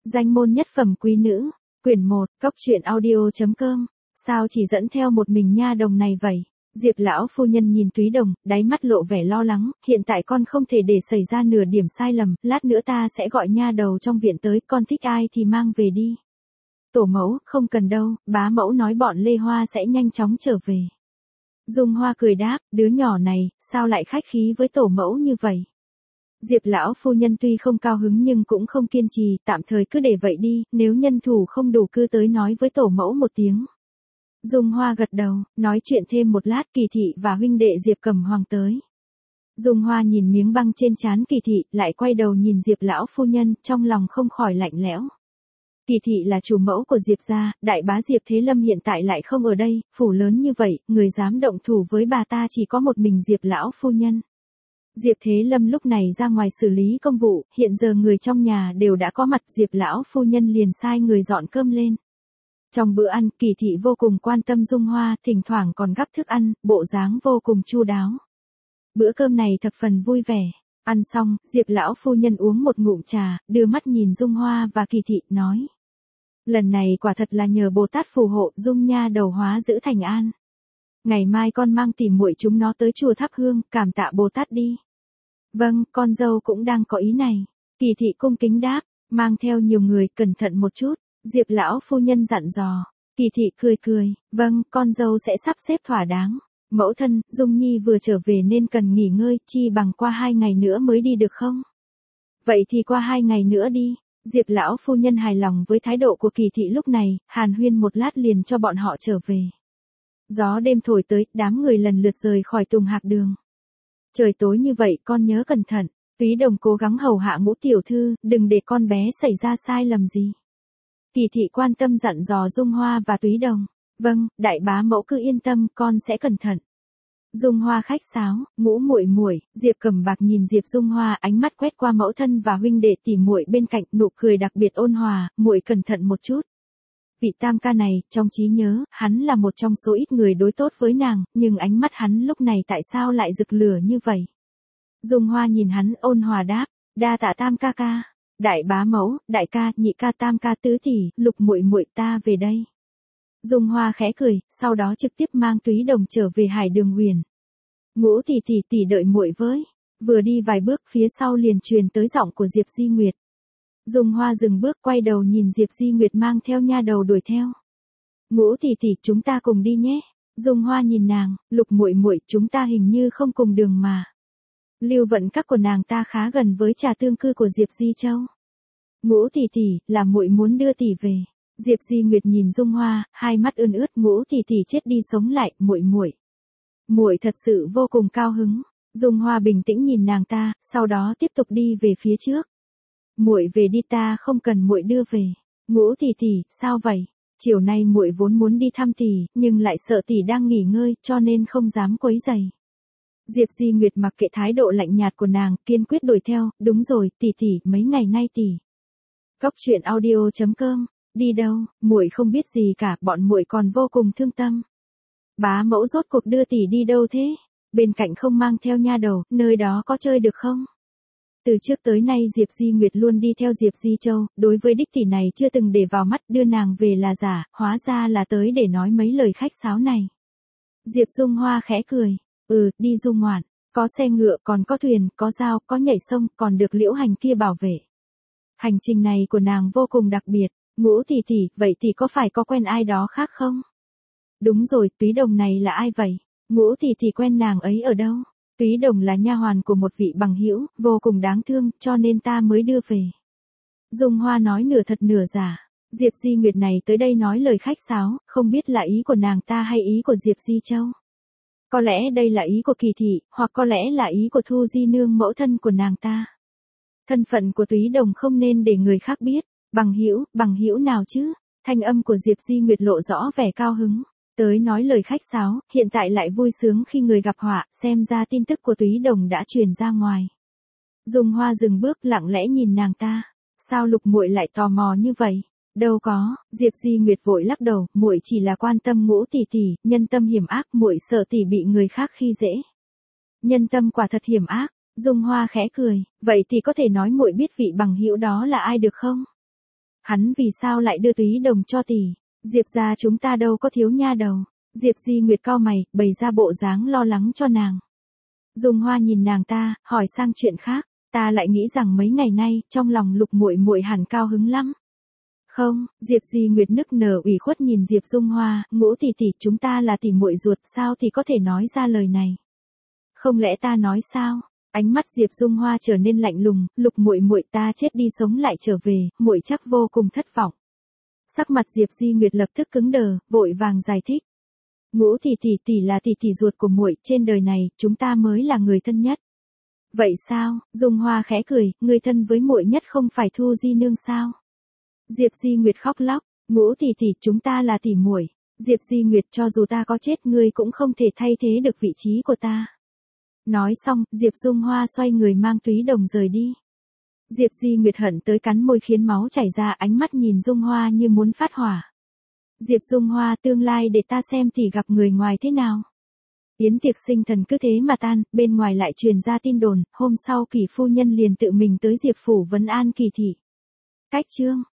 Danh môn nhất phẩm quý nữ, quyển 1, cốc truyện audio.com, sao chỉ dẫn theo một mình nha đồng này vậy? Diệp lão phu nhân nhìn Túy Đồng, đáy mắt lộ vẻ lo lắng, hiện tại con không thể để xảy ra nửa điểm sai lầm, lát nữa ta sẽ gọi nha đầu trong viện tới, con thích ai thì mang về đi. Tổ mẫu, không cần đâu, bá mẫu nói bọn Lê Hoa sẽ nhanh chóng trở về. Dung Hoa cười đáp, đứa nhỏ này, sao lại khách khí với tổ mẫu như vậy? Diệp lão phu nhân tuy không cao hứng nhưng cũng không kiên trì, tạm thời cứ để vậy đi, nếu nhân thủ không đủ cứ tới nói với tổ mẫu một tiếng. Dung Hoa gật đầu, nói chuyện thêm một lát Kỳ Thị và huynh đệ Diệp Cẩm Hoàng tới. Dung Hoa nhìn miếng băng trên trán Kỳ Thị, lại quay đầu nhìn Diệp lão phu nhân, trong lòng không khỏi lạnh lẽo. Kỳ Thị là chủ mẫu của Diệp gia, đại bá Diệp Thế Lâm hiện tại lại không ở đây, phủ lớn như vậy, người dám động thủ với bà ta chỉ có một mình Diệp lão phu nhân. Diệp Thế Lâm lúc này ra ngoài xử lý công vụ, hiện giờ người trong nhà đều đã có mặt, Diệp lão phu nhân liền sai người dọn cơm lên. Trong bữa ăn, Kỳ Thị vô cùng quan tâm Dung Hoa, thỉnh thoảng còn gắp thức ăn, bộ dáng vô cùng chu đáo. Bữa cơm này thập phần vui vẻ. Ăn xong, Diệp lão phu nhân uống một ngụm trà, đưa mắt nhìn Dung Hoa và Kỳ Thị, nói: lần này quả thật là nhờ Bồ Tát phù hộ, Dung nha đầu hóa giữ thành an. Ngày mai con mang tỉ muội chúng nó tới chùa thắp hương, cảm tạ Bồ Tát đi. Vâng, con dâu cũng đang có ý này. Kỳ Thị cung kính đáp, mang theo nhiều người, cẩn thận một chút. Diệp lão phu nhân dặn dò. Kỳ Thị cười cười, vâng, con dâu sẽ sắp xếp thỏa đáng. Mẫu thân, Dung Nhi vừa trở về nên cần nghỉ ngơi, chi bằng qua 2 ngày nữa mới đi được không? Vậy thì qua 2 ngày nữa đi. Diệp lão phu nhân hài lòng với thái độ của Kỳ Thị lúc này, hàn huyên một lát liền cho bọn họ trở về. Gió đêm thổi tới, đám người lần lượt rời khỏi Tùng Hạc Đường. Trời tối như vậy, con nhớ cẩn thận. Túy Đồng cố gắng hầu hạ Ngũ tiểu thư, đừng để con bé xảy ra sai lầm gì. Kỳ Thị quan tâm dặn dò Dung Hoa và Túy Đồng. Vâng, đại bá mẫu cứ yên tâm, con sẽ cẩn thận. Dung Hoa khách sáo, Ngũ muội muội. Diệp Cẩm Bạc nhìn Diệp Dung Hoa, ánh mắt quét qua mẫu thân và huynh đệ tỉ muội bên cạnh, nụ cười đặc biệt ôn hòa, muội cẩn thận một chút. Vị tam ca này, trong trí nhớ, hắn là một trong số ít người đối tốt với nàng, nhưng ánh mắt hắn lúc này tại sao lại rực lửa như vậy? Dung Hoa nhìn hắn ôn hòa đáp, đa tạ tam ca ca. Đại bá mẫu, đại ca, nhị ca, tam ca, tứ tỷ, Lục muội muội, ta về đây. Dung Hoa khẽ cười, sau đó trực tiếp mang Túy Đồng trở về Hải Đường Huyền. Ngũ tỷ tỷ tỷ đợi muội với. Vừa đi vài bước phía sau liền truyền tới giọng của Diệp Di Nguyệt. Dung Hoa dừng bước quay đầu nhìn Diệp Di Nguyệt mang theo nha đầu đuổi theo. Ngũ tỷ tỷ, chúng ta cùng đi nhé. Dung Hoa nhìn nàng, Lục muội muội, chúng ta hình như không cùng đường mà. Lưu vận các của nàng ta khá gần với trà tương cư của Diệp Di Châu. Ngũ tỷ tỷ, là muội muốn đưa tỷ về. Diệp Di Nguyệt nhìn Dung Hoa, hai mắt ươn ướt, Ngũ tỷ tỷ chết đi sống lại, muội muội. Muội thật sự vô cùng cao hứng. Dung Hoa bình tĩnh nhìn nàng ta, sau đó tiếp tục đi về phía trước. Muội về đi, ta không cần muội đưa về. Ngũ tỷ tỷ, sao vậy? Chiều nay muội vốn muốn đi thăm tỷ, nhưng lại sợ tỷ đang nghỉ ngơi, cho nên không dám quấy rầy. Diệp Di Nguyệt mặc kệ thái độ lạnh nhạt của nàng, kiên quyết đuổi theo, đúng rồi, tỷ tỷ, mấy ngày nay tỷ. Cốc truyện audio.com, đi đâu, muội không biết gì cả, bọn muội còn vô cùng thương tâm. Bá mẫu rốt cuộc đưa tỷ đi đâu thế? Bên cạnh không mang theo nha đầu, nơi đó có chơi được không? Từ trước tới nay Diệp Di Nguyệt luôn đi theo Diệp Di Châu, đối với đích tỷ này chưa từng để vào mắt, đưa nàng về là giả, hóa ra là tới để nói mấy lời khách sáo này. Diệp Dung Hoa khẽ cười, đi du ngoạn, có xe ngựa, còn có thuyền, có dao, có nhảy sông, còn được Liễu Hành kia bảo vệ. Hành trình này của nàng vô cùng đặc biệt. Ngũ tỷ tỷ, vậy thì có phải có quen ai đó khác không? Đúng rồi, Túy Đồng này là ai vậy? Ngũ tỷ tỷ quen nàng ấy ở đâu? Túy Đồng là nha hoàn của một vị bằng hữu, vô cùng đáng thương, cho nên ta mới đưa về. Dung Hoa nói nửa thật nửa giả. Diệp Di Nguyệt này tới đây nói lời khách sáo, không biết là ý của nàng ta hay ý của Diệp Di Châu. Có lẽ đây là ý của Kỳ Thị, hoặc có lẽ là ý của Thu Di Nương mẫu thân của nàng ta. Thân phận của Túy Đồng không nên để người khác biết. Bằng hữu nào chứ? Thanh âm của Diệp Di Nguyệt lộ rõ vẻ cao hứng. Tới nói lời khách sáo, hiện tại lại vui sướng khi người gặp họa, xem ra tin tức của Túy Đồng đã truyền ra ngoài. Dung Hoa dừng bước lặng lẽ nhìn nàng ta. Sao Lục muội lại tò mò như vậy? Đâu có, Diệp Di Nguyệt vội lắc đầu, muội chỉ là quan tâm Ngũ tỷ tỷ, nhân tâm hiểm ác, muội sợ tỷ bị người khác khi dễ. Nhân tâm quả thật hiểm ác. Dung Hoa khẽ cười, vậy thì có thể nói muội biết vị bằng hữu đó là ai được không? Hắn vì sao lại đưa Túy Đồng cho tỷ? Diệp gia chúng ta đâu có thiếu nha đầu. Diệp Di Nguyệt cau mày, bày ra bộ dáng lo lắng cho nàng. Dung Hoa nhìn nàng ta, hỏi sang chuyện khác, ta lại nghĩ rằng mấy ngày nay, trong lòng Lục muội muội hẳn cao hứng lắm. Không, Diệp Di Nguyệt nức nở ủy khuất nhìn Diệp Dung Hoa, Ngũ tỷ tỷ chúng ta là tỷ muội ruột, sao thì có thể nói ra lời này? Không lẽ ta nói sao? Ánh mắt Diệp Dung Hoa trở nên lạnh lùng, Lục muội muội ta chết đi sống lại trở về, muội chắc vô cùng thất vọng. Sắc mặt Diệp Di Nguyệt lập tức cứng đờ, vội vàng giải thích. Ngũ tỷ tỷ là tỷ tỷ ruột của muội, trên đời này, chúng ta mới là người thân nhất. Vậy sao? Dung Hoa khẽ cười, người thân với muội nhất không phải Thu Di nương sao? Diệp Di Nguyệt khóc lóc, Ngũ tỷ tỷ chúng ta là tỷ muội. Diệp Di Nguyệt cho dù ta có chết ngươi cũng không thể thay thế được vị trí của ta. Nói xong, Diệp Dung Hoa xoay người mang Túy Đồng rời đi. Diệp Di Nguyệt hận tới cắn môi khiến máu chảy ra, ánh mắt nhìn Dung Hoa như muốn phát hỏa. Diệp Dung Hoa, tương lai để ta xem tỷ gặp người ngoài thế nào. Yến tiệc sinh thần cứ thế mà tan, bên ngoài lại truyền ra tin đồn, hôm sau Kỷ phu nhân liền tự mình tới Diệp phủ vấn an Kỷ thị. Cách chương